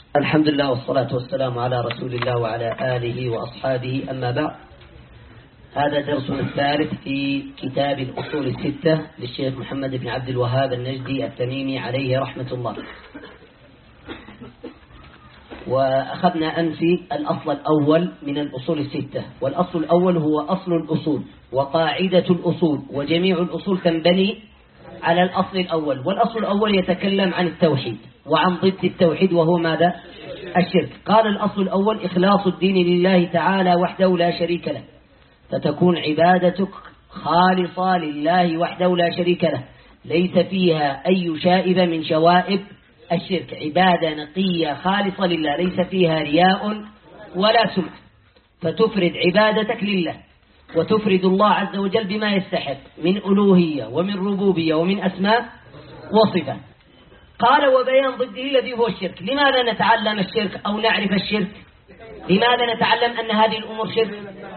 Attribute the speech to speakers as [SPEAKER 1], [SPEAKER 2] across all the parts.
[SPEAKER 1] الحمد لله والصلاة والسلام على رسول الله وعلى آله وأصحابه، أما بعد. هذا درس الثالث في كتاب الأصول الستة للشيخ محمد بن عبد الوهاب النجدي التميمي عليه رحمة الله. وأخذنا أمس الأصل الأول من الأصول الستة، والأصل الأول هو أصل الأصول وقاعدة الأصول، وجميع الأصول تنبني على الأصل الأول. والأصل الأول يتكلم عن التوحيد وعن ضد التوحيد، وهو ماذا؟ الشرك. قال الأصل الأول: إخلاص الدين لله تعالى وحده لا شريك له، فتكون عبادتك خالصة لله وحده لا شريك له، ليس فيها أي شائبة من شوائب الشرك، عبادة نقية خالصة لله، ليس فيها رياء ولا سمعة، فتفرد عبادتك لله وتفرد الله عز وجل بما يستحق من ألوهية ومن ربوبية ومن أسماء وصفات. قال: وبيان ضده الذي هو الشرك. لماذا نتعلم الشرك أو نعرف الشرك؟ لماذا نتعلم أن هذه الأمور شرك؟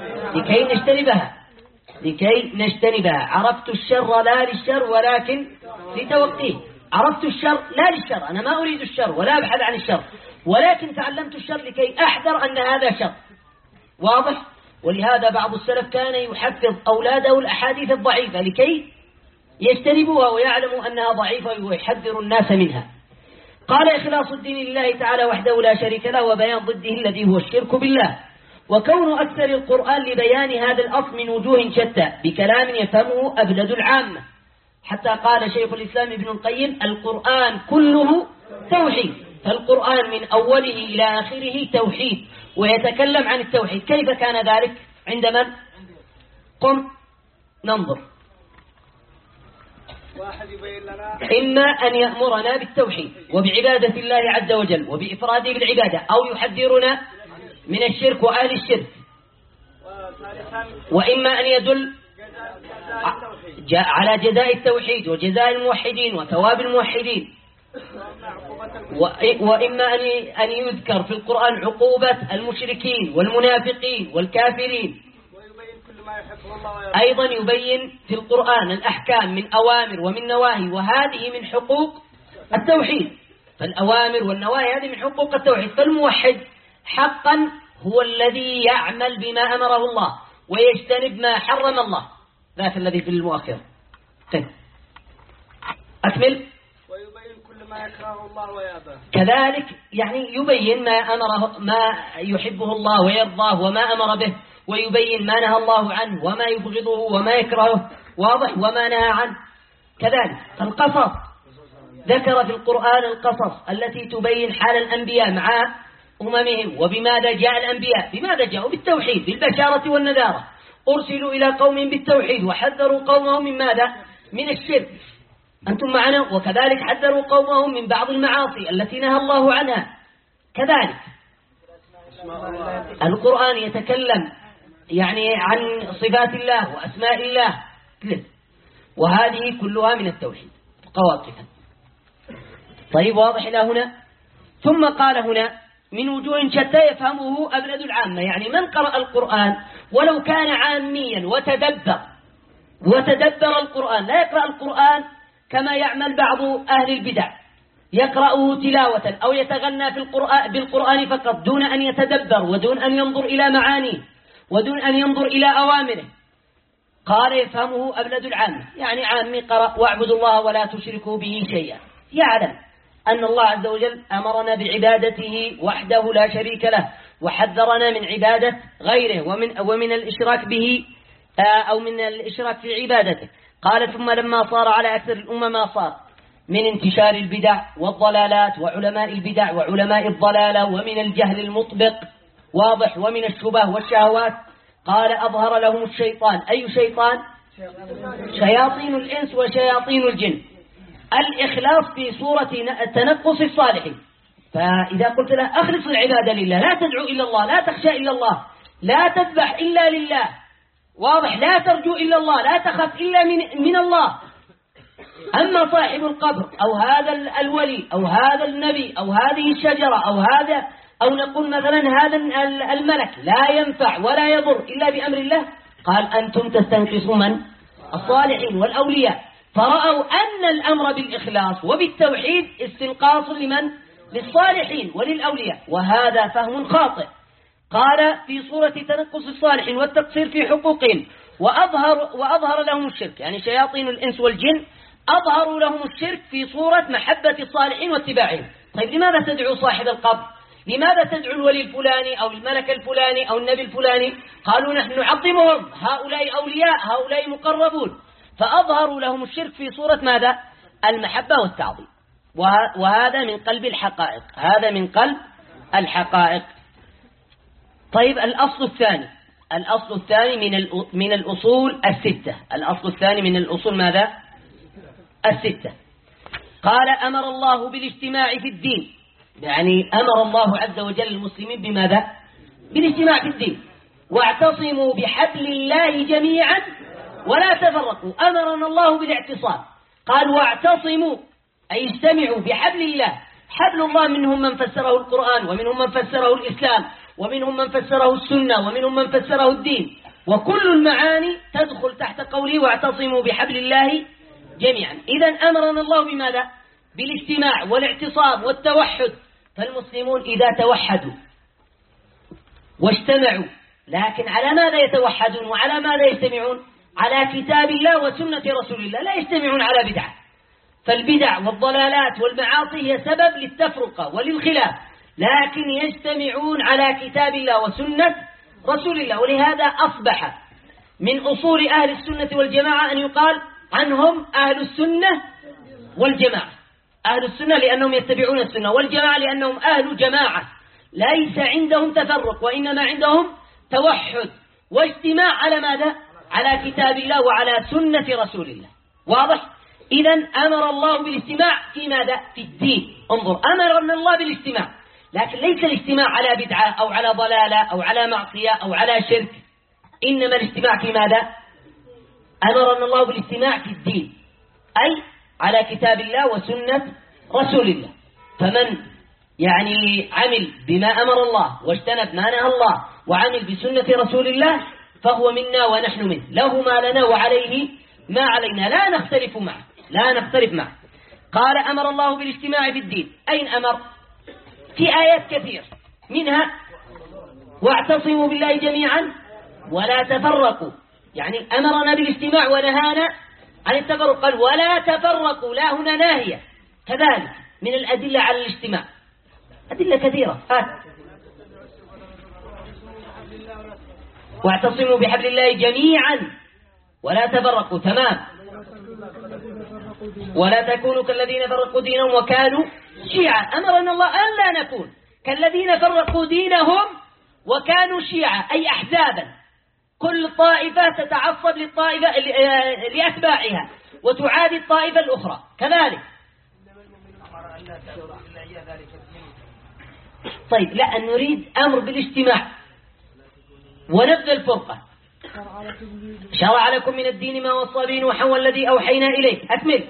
[SPEAKER 1] لكي نجتنبها. عرفت الشر لا للشر ولكن لتوقيه. عرفت الشر لا للشر، أنا ما أريد الشر ولا أبحث عن الشر، ولكن تعلمت الشر لكي أحذر أن هذا شر. واضح؟ ولهذا بعض السلف كان يحفظ أولاده الأحاديث الضعيفة لكي يجتنبوها ويعلموا أنها ضعيفة ويحذر الناس منها. قال: إخلاص الدين لله تعالى وحده لا شريك له، وبيان ضده الذي هو الشرك بالله. وكون أكثر القرآن لبيان هذا الأصل من وجوه شتى بكلام يفهمه أبلد العامة، حتى قال شيخ الإسلام ابن القيم: القرآن كله توحيد. فالقرآن من أوله إلى آخره توحيد، ويتكلم عن التوحيد. كيف كان ذلك؟ عند من؟ قم ننظر. إما أن يأمرنا بالتوحيد وبعبادة الله عز وجل وبإفراده بالعبادة، أو يحذرنا من الشرك وآل الشرك، وإما أن يدل على جزاء التوحيد وجزاء الموحدين وثواب الموحدين، وإما أن يذكر في القرآن عقوبة المشركين والمنافقين والكافرين. أيضا يبين في القرآن الأحكام من أوامر ومن نواهي، وهذه من حقوق التوحيد. فالأوامر والنواهي هذه من حقوق التوحيد. فالموحد حقا هو الذي يعمل بما أمره الله ويجتنب ما حرم الله، ذاك الذي في المؤخر. طيب أكمل.
[SPEAKER 2] ويبين كل ما يكره الله ويأباه.
[SPEAKER 1] كذلك يعني يبين ما يحبه الله ويرضاه وما أمر به، ويبين ما نهى الله عنه وما يبغضه وما يكرهه، واضح، وما نهى عنه. كذلك القصص، ذكر في القرآن القصص التي تبين حال الأنبياء مع أممهم، وبماذا جاء الأنبياء؟ بماذا جاءوا؟ بالتوحيد، بالبشارة والنذارة. أرسلوا إلى قوم بالتوحيد وحذروا قومهم من ماذا؟ من الشرك. أنتم معنا؟ وكذلك حذروا قومهم من بعض المعاصي التي نهى الله عنها. كذلك القرآن يتكلم يعني عن صفات الله وأسماء الله، وهذه كلها من التوحيد قواطفا. طيب واضح إلى هنا؟ ثم قال هنا: من وجوه شتى يفهمه أبلد العامة. يعني من قرأ القرآن ولو كان عاميا وتدبر القرآن، لا يقرأ القرآن كما يعمل بعض أهل البدع، يقرأه تلاوة أو يتغنى بالقرآن فقط دون أن يتدبر ودون أن ينظر إلى معانيه ودون أن ينظر إلى أوامره. قال: يفهمه أبلد العامة، يعني عامي قرأ: واعبدوا الله ولا تشركوا به شيئا، يعلم أن الله عز وجل أمرنا بعبادته وحده لا شريك له، وحذرنا من عبادة غيره ومن الإشراك به أو من الإشراك في عبادته. قال: ثم لما صار على أكثر الأمة ما صار من انتشار البدع والضلالات وعلماء البدع وعلماء الضلالة ومن الجهل المطبق، واضح، ومن الشبه والشهوات، قال: أظهر لهم الشيطان. أي شيطان؟ شياطين الإنس وشياطين الجن. الإخلاص في صورة تنقص الصالحين. فإذا قلت له أخلص العبادة لله، لا تدعو إلا الله، لا تخشى إلا الله، لا تذبح إلا لله، واضح، لا ترجو إلا الله، لا تخف إلا من الله. أما صاحب القبر أو هذا الولي أو هذا النبي أو هذه الشجرة أو نقول مثلا هذا الملك لا ينفع ولا يضر إلا بأمر الله، قال: أنتم تستنقصوا من؟ الصالحين والأولياء. فرأوا أن الأمر بالإخلاص وبالتوحيد استنقاص لمن؟ للصالحين وللأولياء، وهذا فهم خاطئ. قال في صورة تنقص الصالحين والتقصير في حقوقهم، وأظهر لهم الشرك، يعني شياطين الإنس والجن أظهروا لهم الشرك في صورة محبة الصالحين واتباعهم. طيب لماذا تدعو صاحب القبر؟ لماذا تدعو الولي الفلاني أو الملك الفلاني أو النبي الفلاني؟ قالوا نحن نعظمهم، هؤلاء أولياء، هؤلاء مقربون. فأظهروا لهم الشرك في صورة ماذا؟ المحبة والتعظيم. وهذا من قلب الحقائق، هذا من قلب الحقائق. طيب الأصل الثاني من الأصول الستة. الأصل الثاني من الأصول ماذا؟ الستة. قال أمر الله بالاجتماع في الدين، يعني أمر الله عز وجل المسلمين بماذا؟ بالاجتماع في الدين. واعتصموا بحبل الله جميعا ولا تفرقوا. أمرنا الله بالاعتصام، قال واعتصموا أي اجتمعوا بحبل الله. حبل الله منهم من فسره القرآن، ومنهم من فسره الإسلام، ومنهم من فسره السنة، ومنهم من فسره الدين، وكل المعاني تدخل تحت قوله واعتصموا بحبل الله جميعا. إذن أمرنا الله بماذا؟ بالاجتماع والاعتصام والتوحد. فالمسلمون إذا توحدوا واجتمعوا، لكن على ماذا يتوحدون وعلى ماذا يجتمعون؟ على كتاب الله وسنة رسول الله، لا يجتمعون على بدعة. فالبدع والضلالات والمعاصي هي سبب للتفرقة وللخلاف، لكن يجتمعون على كتاب الله وسنة رسول الله. ولهذا أصبح من أصول أهل السنة والجماعة أن يقال عنهم أهل السنة والجماعة. أهل السنة لأنهم يتبعون السنة، والجماعة لأنهم أهل جماعة ليس عندهم تفرق، وإنما عندهم توحد واجتماع على ماذا؟ على كتاب الله وعلى سنة رسول الله. واضح؟ إذن أمر الله بالاجتماع في ماذا؟ في الدين. انظر، أمرنا الله بالاجتماع، لكن ليس الاجتماع على بدعة أو على ضلالة أو على معصية أو على شرك، إنما الاجتماع في ماذا؟ أمرنا الله بالاجتماع في الدين، أي على كتاب الله وسنة رسول الله. فمن يعني عمل بما أمر الله واجتنب ما نهى الله وعمل بسنة رسول الله فهو منا ونحن منه، له ما لنا وعليه ما علينا، لا نختلف معه. قال أمر الله بالاجتماع في الدين. أين أمر؟ في آيات كثير، منها واعتصموا بالله جميعا ولا تفرقوا، يعني أمرنا بالاجتماع ونهانا عن التفرق. قال ولا تفرقوا، لا هنا ناهية. كذلك من الأدلة على الاجتماع أدلة كثيرة. واعتصموا بحبل الله جميعا ولا تفرقوا، تمام. ولا تكونوا كالذين فرقوا دينهم وكانوا شيعا. أمرنا الله أن لا نكون كالذين فرقوا دينهم وكانوا شيعا، أي أحزابا، كل طائفة تتعصب للطائفة لأتباعها وتعادي الطائفة الأخرى. كذلك طيب، لا أن نريد أمر بالاجتماع ونبذ الفرقة. شرع لكم من الدين ما وصى به نوحا والذي أوحينا إليك. أكمل.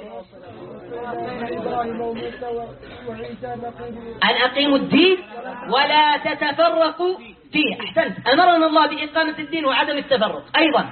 [SPEAKER 1] أن أقيموا الدين ولا تتفرقوا فيه. أحسنت، أمرنا الله بإقامة الدين وعدم التفرق. أيضا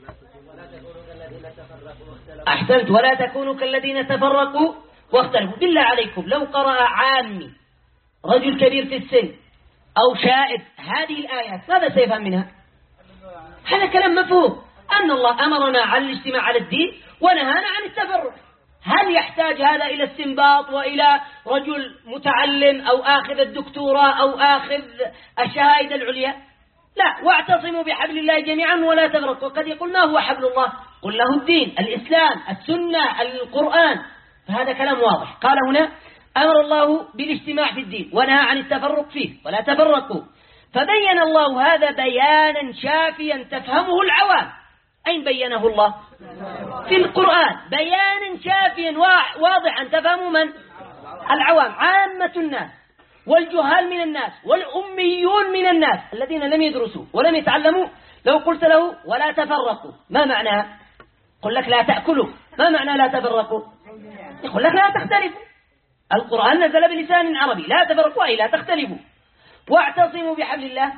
[SPEAKER 1] أحسنت، ولا تكونوا كالذين تفرقوا واختلفوا. بالله عليكم لو قرأ عامي رجل كبير في السن أو شائب هذه الآيات ماذا سيفهم منها؟ هذا كلام مفهوم، أن الله أمرنا على الاجتماع على الدين ونهانا عن التفرق. هل يحتاج هذا إلى استنباط وإلى رجل متعلم أو آخذ الدكتوراه أو آخذ الشهادة العليا؟ لا. واعتصموا بحبل الله جميعا ولا تفرقوا. وقد يقول ما هو حبل الله؟ قل له الدين، الإسلام، السنة، القرآن. فهذا كلام واضح. قال هنا أمر الله بالاجتماع في الدين ونهى عن التفرق فيه ولا تفرقوا. فبين الله هذا بيانا شافيا تفهمه العوام. أين بينه الله؟ في القرآن، بيانا شافيا واضحا تفهمه من؟ العوام، عامة الناس والجهال من الناس والأميون من الناس الذين لم يدرسوا ولم يتعلموا. لو قلت له ولا تفرقوا ما معناها؟ قل لك لا تأكلوا. ما معنى لا تفرقوا؟ يقول لك لا تختلفوا. القرآن نزل بلسان عربي، لا تفرقوا أي لا تختلفوا. واعتصموا بحبل الله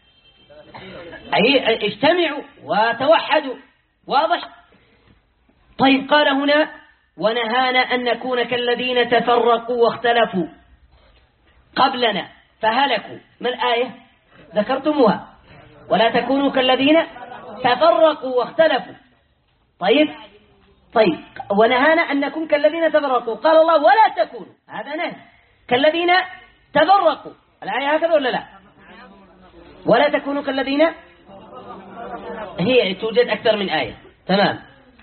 [SPEAKER 1] أي اجتمعوا وتوحدوا. واضح؟ طيب قال هنا ونهانا أن نكون كالذين تفرقوا واختلفوا. قبلنا فهلكوا. ما الآية؟ ذكرتموها: ولا تكونوا كالذين تفرقوا واختلفوا. طيب ونهانا أن نكون كالذين تفرقوا. قال الله: ولا تكونوا، هذا نهي، كالذين تفرقوا. الآية هكذا ولا لا؟ ولا تكونوا كالذين، هي توجد أكثر من آية. تمام.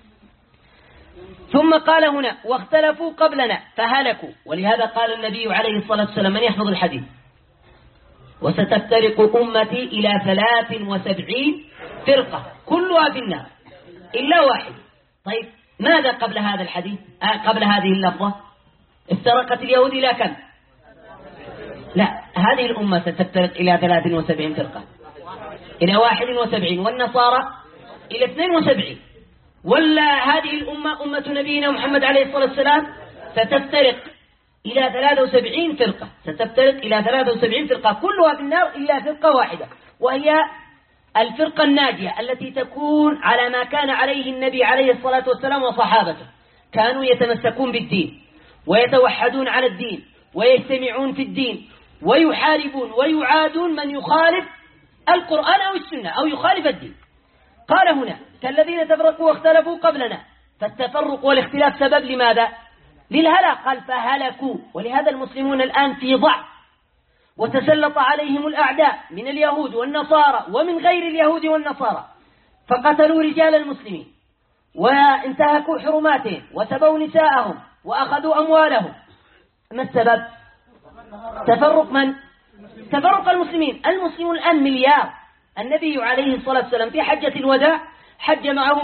[SPEAKER 1] ثم قال هنا: واختلفوا قبلنا فهلكوا. ولهذا قال النبي عليه الصلاة والسلام، من يحفظ الحديث: وستفترق أمتي إلى 73 فرقة كلها في النار إلا واحد. طيب ماذا قبل هذا الحديث؟ قبل هذه اللفظة افترقت اليهود إلى كم؟ لا، هذه الأمة ستفترق إلى 73 فرقة، إلى 71، والنصارى إلى 72. ولا هذه الأمة أمة نبينا محمد عليه الصلاة والسلام ستفترق إلى 73 فرقة، ستفترق إلى 73 فرقة كلها في النار إلا فرقة واحدة، وهي الفرقة الناجية التي تكون على ما كان عليه النبي عليه الصلاة والسلام وصحابته. كانوا يتمسكون بالدين ويتوحدون على الدين ويجتمعون في الدين ويحاربون ويعادون من يخالف القرآن أو السنة أو يخالف الدين. قال هنا: كالذين تفرقوا واختلفوا قبلنا. فالتفرق والاختلاف سبب لماذا؟ للهلاك. قال: فهلكوا. ولهذا المسلمون الآن في ضعف، وتسلط عليهم الأعداء من اليهود والنصارى ومن غير اليهود والنصارى، فقتلوا رجال المسلمين وانتهكوا حرماتهم وسبوا نساءهم وأخذوا أموالهم. ما السبب؟ تفرق من؟ تفرق المسلمين. المسلمون الآن مليار. النبي عليه الصلاة والسلام في حجة الوداع حج معه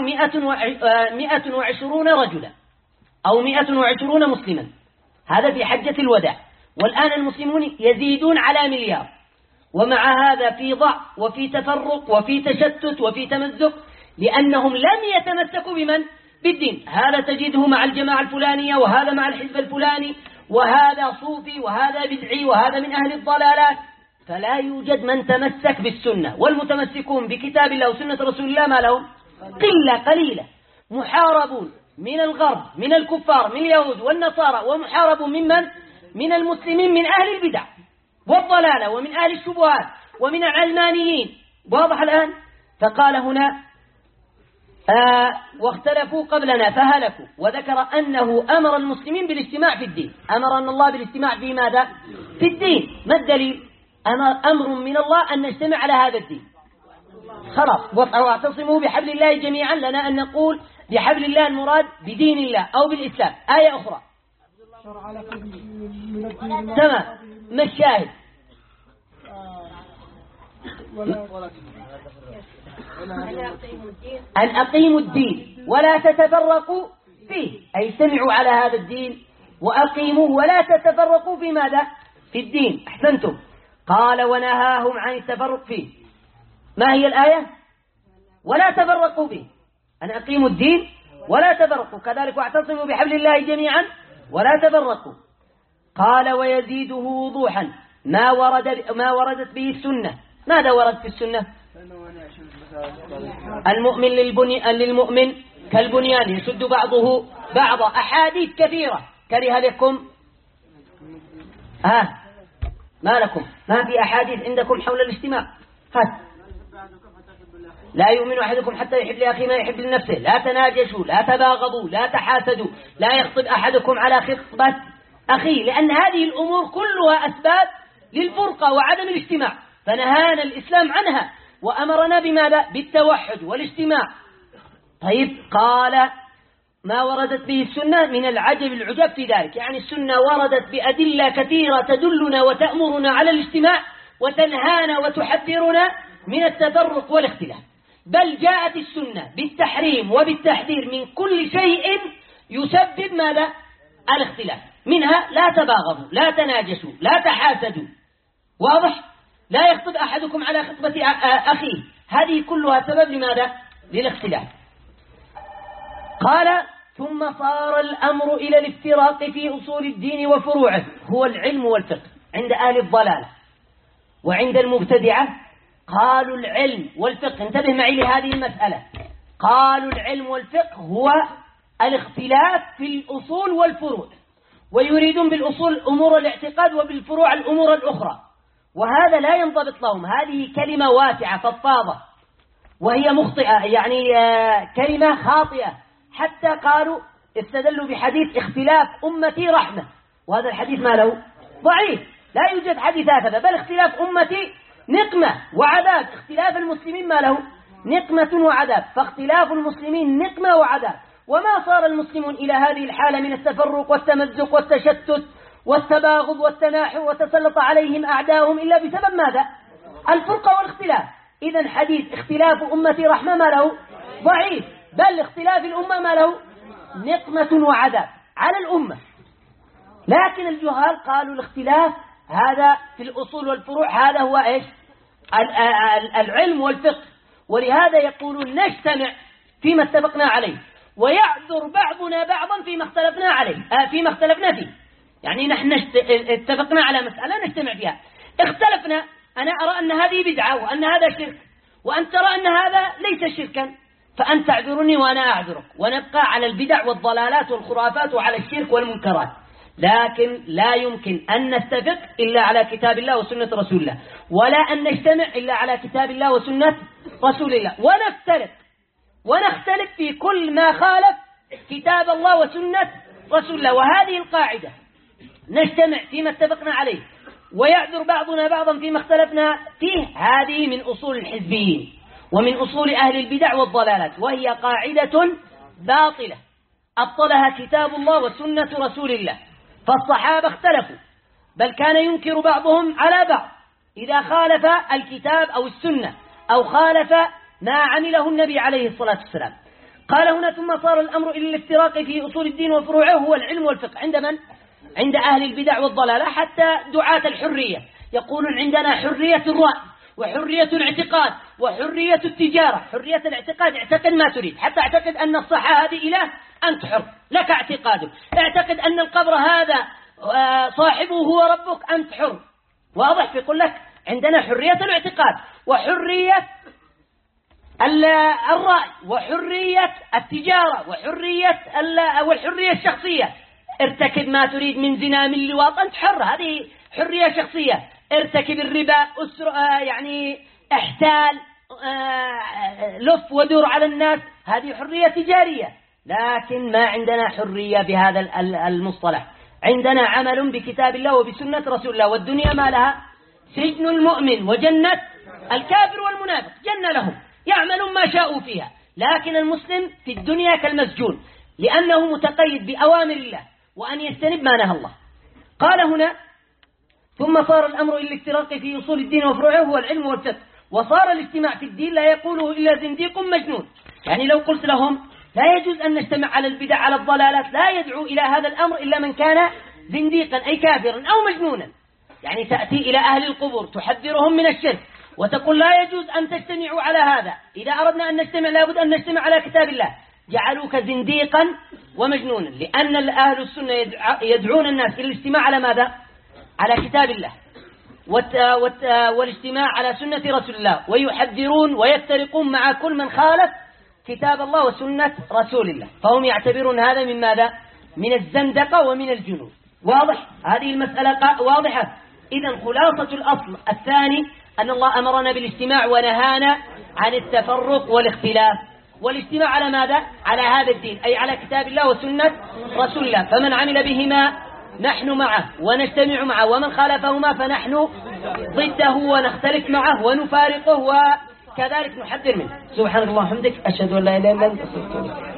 [SPEAKER 1] 120 رجلا أو 120 مسلما، هذا في حجة الوداع. والآن المسلمون يزيدون على مليار، ومع هذا في ضعف وفي تفرق وفي تشتت وفي تمزق، لأنهم لم يتمسكوا بمن؟ بالدين. هذا تجده مع الجماعة الفلانية، وهذا مع الحزب الفلاني، وهذا صوفي، وهذا بدعي، وهذا من أهل الضلالات. فلا يوجد من تمسك بالسنة. والمتمسكون بكتاب الله وسنة رسول الله ما لهم؟ قلة قليلة. محاربون من الغرب، من الكفار، من اليهود والنصارى، ومحاربون ممن؟ من المسلمين، من أهل البدع والضلالة، ومن أهل الشبهات، ومن العلمانيين. واضح الآن؟ فقال هنا: واختلفوا قبلنا فهلكوا. وذكر أنه أمر المسلمين بالاجتماع في الدين. أمر أن الله بالاجتماع في ماذا؟ في الدين. ما الدليل؟ أمر من الله أن نجتمع على هذا الدين. خلاص. واعتصموا بحبل الله جميعا. لنا أن نقول بحبل الله المراد بدين الله أو بالإسلام. آية أخرى. تمام. ما الشاهد؟ أن أقيموا الدين ولا تتفرقوا فيه، أي استمعوا على هذا الدين وأقيموه ولا تتفرقوا في ماذا؟ في الدين. أحسنتم. قال: ونهاهم عن التفرق فيه. ما هي الآية؟ ولا تفرقوا فيه، أن أقيموا الدين ولا تفرقوا. كذلك: واعتصموا بحبل الله جميعا ولا تفرقوا. قال: ويزيده وضوحا ما وردت به السنة. ماذا ورد في السنة؟ المؤمن للمؤمن كالبنيان يشد بعضه بعضا. أحاديث كثيرة. كره لكم ما لكم؟ ما في أحاديث عندكم حول الاجتماع؟ لا يؤمن أحدكم حتى يحب لأخيه ما يحب لنفسه. لا تناجشوا، لا تباغضوا، لا تحاسدوا، لا يخطب أحدكم على خطبة أخيه، لأن هذه الأمور كلها أسباب للفرقة وعدم الاجتماع، فنهانا الإسلام عنها وأمرنا بماذا؟ بالتوحد والاجتماع. طيب، قال: ما وردت به السنة من العجب العجب في ذلك، يعني السنة وردت بأدلة كثيرة تدلنا وتأمرنا على الاجتماع وتنهانا وتحذرنا من التفرق والاختلاف. بل جاءت السنة بالتحريم وبالتحذير من كل شيء يسبب ماذا؟ الاختلاف. منها: لا تباغضوا، لا تناجسوا، لا تحاسدوا. واضح؟ لا يخطب أحدكم على خطبة أخيه. هذه كلها سبب لماذا؟ للاختلاف. قال: ثم صار الأمر إلى الافتراق في أصول الدين وفروعه، هو العلم والفقه عند أهل الضلالة. وعند المبتدعة قالوا العلم والفقه، انتبه معي لهذه المسألة، قالوا العلم والفقه هو الاختلاف في الأصول والفروع. ويريدون بالأصول أمور الاعتقاد وبالفروع الأمور الأخرى، وهذا لا ينضبط لهم. هذه كلمة واسعة فضفاضة وهي مخطئة، يعني كلمة خاطئة. حتى قالوا استدلوا بحديث اختلاف أمتي رحمة، وهذا الحديث ما له ضعيف، لا يوجد حديث هكذا، بل اختلاف أمتي نقمة وعذاب. اختلاف المسلمين ما له نقمة وعذاب، فاختلاف المسلمين نقمة وعذاب. وما صار المسلمون إلى هذه الحالة من التفرق والتمزق والتشتت والتباغض والتناحر وتسلط عليهم أعداؤهم إلا بسبب ماذا؟ الفرقة والاختلاف. إذن حديث اختلاف أمتي رحمة ما له ضعيف، بل اختلاف الأمة ما له نقمة وعذاب على الأمة. لكن الجهال قالوا الاختلاف هذا في الأصول والفروع هذا هو إيش؟ العلم والفقه، ولهذا يقولون نجتمع فيما اتفقنا عليه ويعذر بعضنا بعضا فيما اختلفنا عليه فيما اختلفنا فيه. يعني نحن اتفقنا على مسألة نجتمع فيها، اختلفنا، أنا أرى أن هذه بدعة وأن هذا شرك، وأنت ترى أن هذا ليس شركا، فأنت تعذرني وأنا أعذرك، ونبقى على البدع والضلالات والخرافات وعلى الشرك والمنكرات. لكن لا يمكن أن نتفق إلا على كتاب الله وسنة رسول الله، ولا أن نجتمع إلا على كتاب الله وسنة رسول الله، ونختلف في كل ما خالف كتاب الله وسنة رسول الله. وهذه القاعدة نجتمع فيما اتفقنا عليه ويعذر بعضنا بعضا فيما اختلفنا فيه، هذه من أصول الحزبيين ومن أصول أهل البدع والضلالات، وهي قاعدة باطلة أبطلها كتاب الله وسنة رسول الله. فالصحابة اختلفوا، بل كان ينكر بعضهم على بعض إذا خالف الكتاب أو السنة أو خالف ما عمله النبي عليه الصلاة والسلام. قال هنا ثم صار الأمر إلى الافتراق في أصول الدين وفروعه هو العلم والفقه. عند من؟ عند أهل البدع والضلالة. حتى دعاة الحرية يقولون عندنا حرية الرأي وحرية الاعتقاد وحرية التجارة. حرية الاعتقاد اعتقد ما تريد، حتى اعتقد أن الصحة هذه إله، أنت حر لك اعتقادك. اعتقد أن القبر هذا صاحبه هو ربك، أنت حر. واضح؟ يقول لك عندنا حرية الاعتقاد وحرية الرأي وحرية التجارة والحرية الشخصية. ارتكب ما تريد من زنا من لواط، أنت حر، هذه حرية شخصية. ارتكب الربا، يعني احتال، لف ودور على الناس، هذه حرية تجارية. لكن ما عندنا حرية بهذا المصطلح، عندنا عمل بكتاب الله وبسنة رسول الله. والدنيا ما لها سجن المؤمن وجنة الكافر والمنافق، جنة لهم يعملون ما شاءوا فيها. لكن المسلم في الدنيا كالمسجون، لأنه متقيد بأوامر الله وأن يجتنب ما نهى الله. قال هنا ثم صار الأمر إلى الافتراق في أصول الدين وفروعه هو العلم والفقه، وصار الاجتماع في الدين لا يقوله إلا زنديق مجنون. يعني لو قلت لهم لا يجوز أن نجتمع على البدع على الضلالات، لا يدعو إلى هذا الأمر إلا من كان زنديقا أي كافرا أو مجنونا. يعني تأتي إلى أهل القبور تحذرهم من الشرك وتقول لا يجوز أن تجتمعوا على هذا، إذا أردنا أن نجتمع لابد أن نجتمع على كتاب الله. جعلوك زنديقا ومجنونا، لأن أهل السنة يدعون الناس إلى الاجتماع على ماذا؟ على كتاب الله والاجتماع على سنة رسول الله، ويحذرون ويفترقون مع كل من خالف كتاب الله وسنة رسول الله. فهم يعتبرون هذا من ماذا؟ من الزندقة ومن الجنون. واضح؟ هذه المسألة واضحة. إذن خلاصة الأصل الثاني أن الله أمرنا بالاجتماع ونهانا عن التفرق والاختلاف. والاجتماع على ماذا؟ على هذا الدين، أي على كتاب الله وسنة رسول الله. فمن عمل بهما نحن معه ونجتمع معه، ومن خالفهما فنحن ضده ونختلف معه ونفارقه وكذلك نحذر منه. سبحان الله وبحمدك، أشهد أن لا إله إلا أنت، أستغفرك.